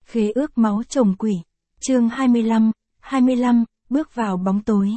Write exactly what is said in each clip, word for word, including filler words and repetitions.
Khế ước máu chồng quỷ. Chương hai mươi lăm, hai mươi lăm, bước vào bóng tối.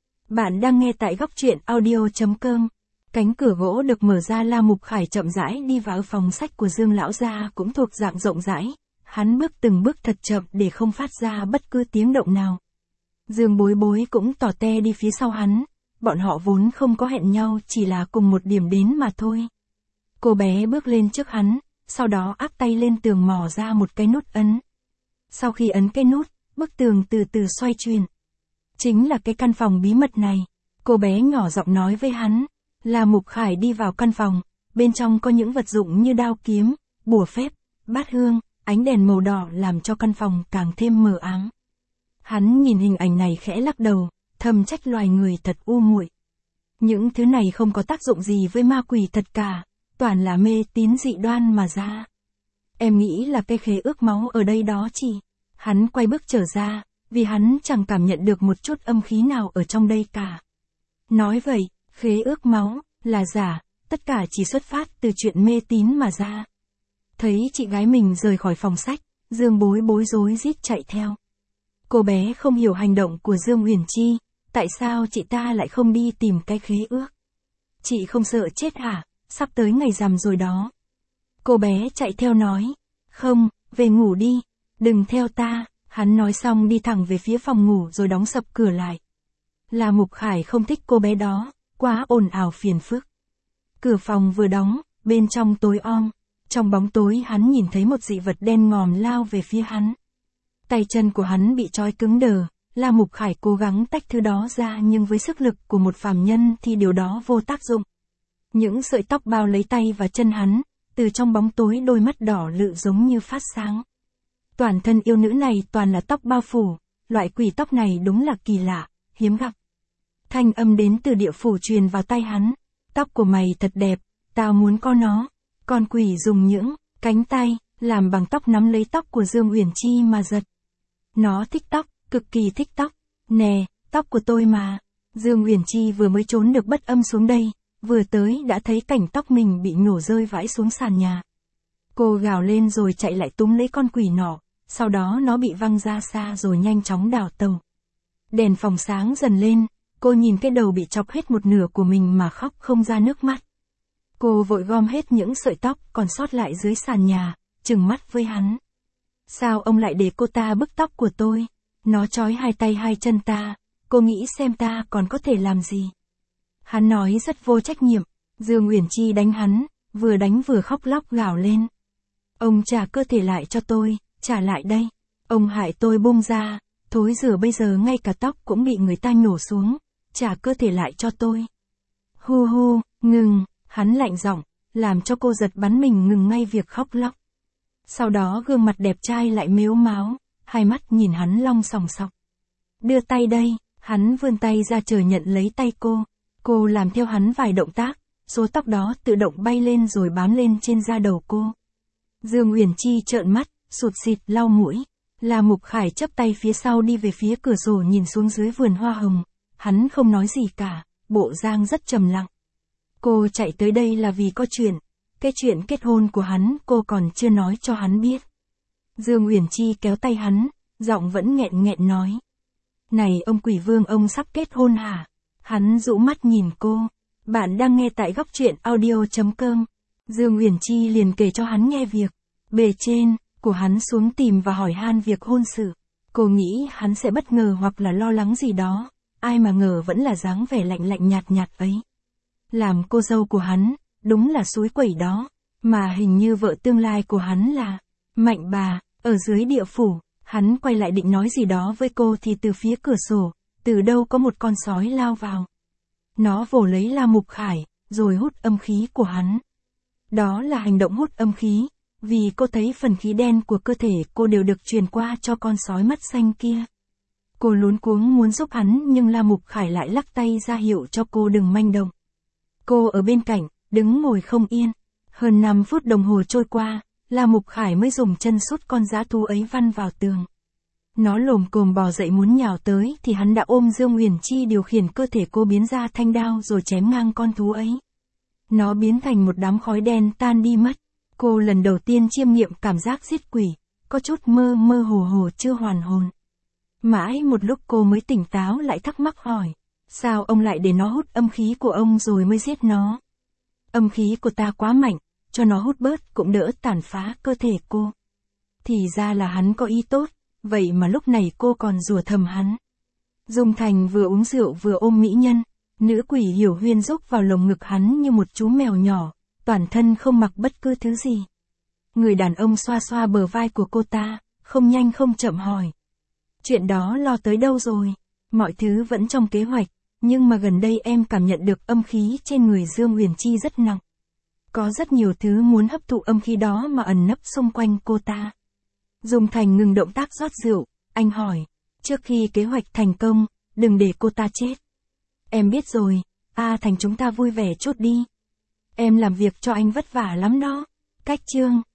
Bạn đang nghe tại góc truyện audio chấm com. Cánh cửa gỗ được mở ra, La Mục Khải chậm rãi đi vào phòng sách của Dương lão gia, cũng thuộc dạng rộng rãi. Hắn bước từng bước thật chậm để không phát ra bất cứ tiếng động nào. Dương Bối Bối cũng tỏ te đi phía sau hắn. Bọn họ vốn không có hẹn nhau, chỉ là cùng một điểm đến mà thôi. Cô bé bước lên trước hắn, sau đó áp tay lên tường mò ra một cái nút ấn. Sau khi ấn cái nút, bức tường từ từ xoay chuyển. Chính là cái căn phòng bí mật này. Cô bé nhỏ giọng nói với hắn. La Mục Khải đi vào căn phòng, bên trong có những vật dụng như đao kiếm, bùa phép, bát hương, ánh đèn màu đỏ làm cho căn phòng càng thêm mờ ám. Hắn nhìn hình ảnh này khẽ lắc đầu, thầm trách loài người thật u muội. Những thứ này không có tác dụng gì với ma quỷ thật cả, toàn là mê tín dị đoan mà ra. Em nghĩ là cái khế ước máu ở đây đó chị. Hắn quay bước trở ra, vì hắn chẳng cảm nhận được một chút âm khí nào ở trong đây cả. Nói vậy, khế ước máu là giả, tất cả chỉ xuất phát từ chuyện mê tín mà ra. Thấy chị gái mình rời khỏi phòng sách, Dương Bối Bối rối rít chạy theo. Cô bé không hiểu hành động của Dương Uyển Chi, tại sao chị ta lại không đi tìm cái khế ước? Chị không sợ chết hả? Sắp tới ngày rằm rồi đó. Cô bé chạy theo nói, không, về ngủ đi, đừng theo ta. Hắn nói xong đi thẳng về phía phòng ngủ rồi đóng sập cửa lại. La Mục Khải không thích cô bé đó, quá ồn ào phiền phức. Cửa phòng vừa đóng, bên trong tối om. Trong bóng tối hắn nhìn thấy một dị vật đen ngòm lao về phía hắn. Tay chân của hắn bị trói cứng đờ, La Mục Khải cố gắng tách thứ đó ra, nhưng với sức lực của một phàm nhân thì điều đó vô tác dụng. Những sợi tóc bao lấy tay và chân hắn, từ trong bóng tối đôi mắt đỏ lự giống như phát sáng. Toàn thân yêu nữ này toàn là tóc bao phủ, loại quỷ tóc này đúng là kỳ lạ, hiếm gặp. Thanh âm đến từ địa phủ truyền vào tai hắn, tóc của mày thật đẹp, tao muốn có nó. Con quỷ dùng những cánh tay làm bằng tóc nắm lấy tóc của Dương Uyển Chi mà giật. Nó thích tóc, cực kỳ thích tóc. Nè, tóc của tôi mà. Dương Uyển Chi vừa mới trốn được bất âm xuống đây, vừa tới đã thấy cảnh tóc mình bị nhổ rơi vãi xuống sàn nhà. Cô gào lên rồi chạy lại túm lấy con quỷ nọ, sau đó nó bị văng ra xa rồi nhanh chóng đảo tàu. Đèn phòng sáng dần lên, cô nhìn cái đầu bị chọc hết một nửa của mình mà khóc không ra nước mắt. Cô vội gom hết những sợi tóc còn sót lại dưới sàn nhà, trừng mắt với hắn. Sao ông lại để cô ta bức tóc của tôi? Nó trói hai tay hai chân ta, cô nghĩ xem ta còn có thể làm gì? Hắn nói rất vô trách nhiệm. Dương Uyển Chi đánh hắn, vừa đánh vừa khóc lóc gào lên. Ông trả cơ thể lại cho tôi, trả lại đây. Ông hại tôi bung ra, thối rửa bây giờ ngay cả tóc cũng bị người ta nhổ xuống, trả cơ thể lại cho tôi. Hu hu, ngừng, hắn lạnh giọng, làm cho cô giật bắn mình ngừng ngay việc khóc lóc. Sau đó gương mặt đẹp trai lại mếu máo, hai mắt nhìn hắn long sòng sọc. Đưa tay đây, hắn vươn tay ra chờ nhận lấy tay cô. Cô làm theo hắn vài động tác, số tóc đó tự động bay lên rồi bám lên trên da đầu cô. Dương Uyển Chi trợn mắt, sụt sịt lau mũi. La Mục Khải chắp tay phía sau đi về phía cửa sổ nhìn xuống dưới vườn hoa hồng. Hắn không nói gì cả, bộ dáng rất trầm lặng. Cô chạy tới đây là vì có chuyện. Cái chuyện kết hôn của hắn cô còn chưa nói cho hắn biết. Dương Uyển Chi kéo tay hắn, giọng vẫn nghẹn nghẹn nói. Này ông quỷ vương, ông sắp kết hôn hả? Hắn dụ mắt nhìn cô. Bạn đang nghe tại góc truyện audio chấm com. Dương Uyển Chi liền kể cho hắn nghe việc bề trên của hắn xuống tìm và hỏi han việc hôn sự. Cô nghĩ hắn sẽ bất ngờ hoặc là lo lắng gì đó, ai mà ngờ vẫn là dáng vẻ lạnh lạnh nhạt nhạt ấy. Làm cô dâu của hắn, đúng là suối quẩy đó, mà hình như vợ tương lai của hắn là Mạnh bà, ở dưới địa phủ. Hắn quay lại định nói gì đó với cô thì từ phía cửa sổ, từ đâu có một con sói lao vào. Nó vồ lấy La Mục Khải, rồi hút âm khí của hắn. Đó là hành động hút âm khí, vì cô thấy phần khí đen của cơ thể cô đều được truyền qua cho con sói mắt xanh kia. Cô luống cuống muốn giúp hắn nhưng La Mục Khải lại lắc tay ra hiệu cho cô đừng manh động. Cô ở bên cạnh, đứng ngồi không yên. Hơn năm phút đồng hồ trôi qua, La Mục Khải mới dùng chân sút con dã thú ấy văn vào tường. Nó lồm cồm bò dậy muốn nhào tới thì hắn đã ôm Dương Uyển Chi điều khiển cơ thể cô biến ra thanh đao rồi chém ngang con thú ấy. Nó biến thành một đám khói đen tan đi mất. Cô lần đầu tiên chiêm nghiệm cảm giác giết quỷ, có chút mơ mơ hồ hồ chưa hoàn hồn. Mãi một lúc cô mới tỉnh táo lại thắc mắc hỏi, sao ông lại để nó hút âm khí của ông rồi mới giết nó? Âm khí của ta quá mạnh, cho nó hút bớt cũng đỡ tàn phá cơ thể cô. Thì ra là hắn có ý tốt, vậy mà lúc này cô còn rủa thầm hắn. Dung Thành vừa uống rượu vừa ôm mỹ nhân, nữ quỷ Hiểu Huyên rúc vào lồng ngực hắn như một chú mèo nhỏ, toàn thân không mặc bất cứ thứ gì. Người đàn ông xoa xoa bờ vai của cô ta, không nhanh không chậm hỏi. Chuyện đó lo tới đâu rồi? Mọi thứ vẫn trong kế hoạch, nhưng mà gần đây em cảm nhận được âm khí trên người Dương Huyền Chi rất nặng. Có rất nhiều thứ muốn hấp thụ âm khí đó mà ẩn nấp xung quanh cô ta. Dung Thành ngừng động tác rót rượu, anh hỏi, trước khi kế hoạch thành công, đừng để cô ta chết. Em biết rồi, A Thành chúng ta vui vẻ chút đi. Em làm việc cho anh vất vả lắm đó. Cách chương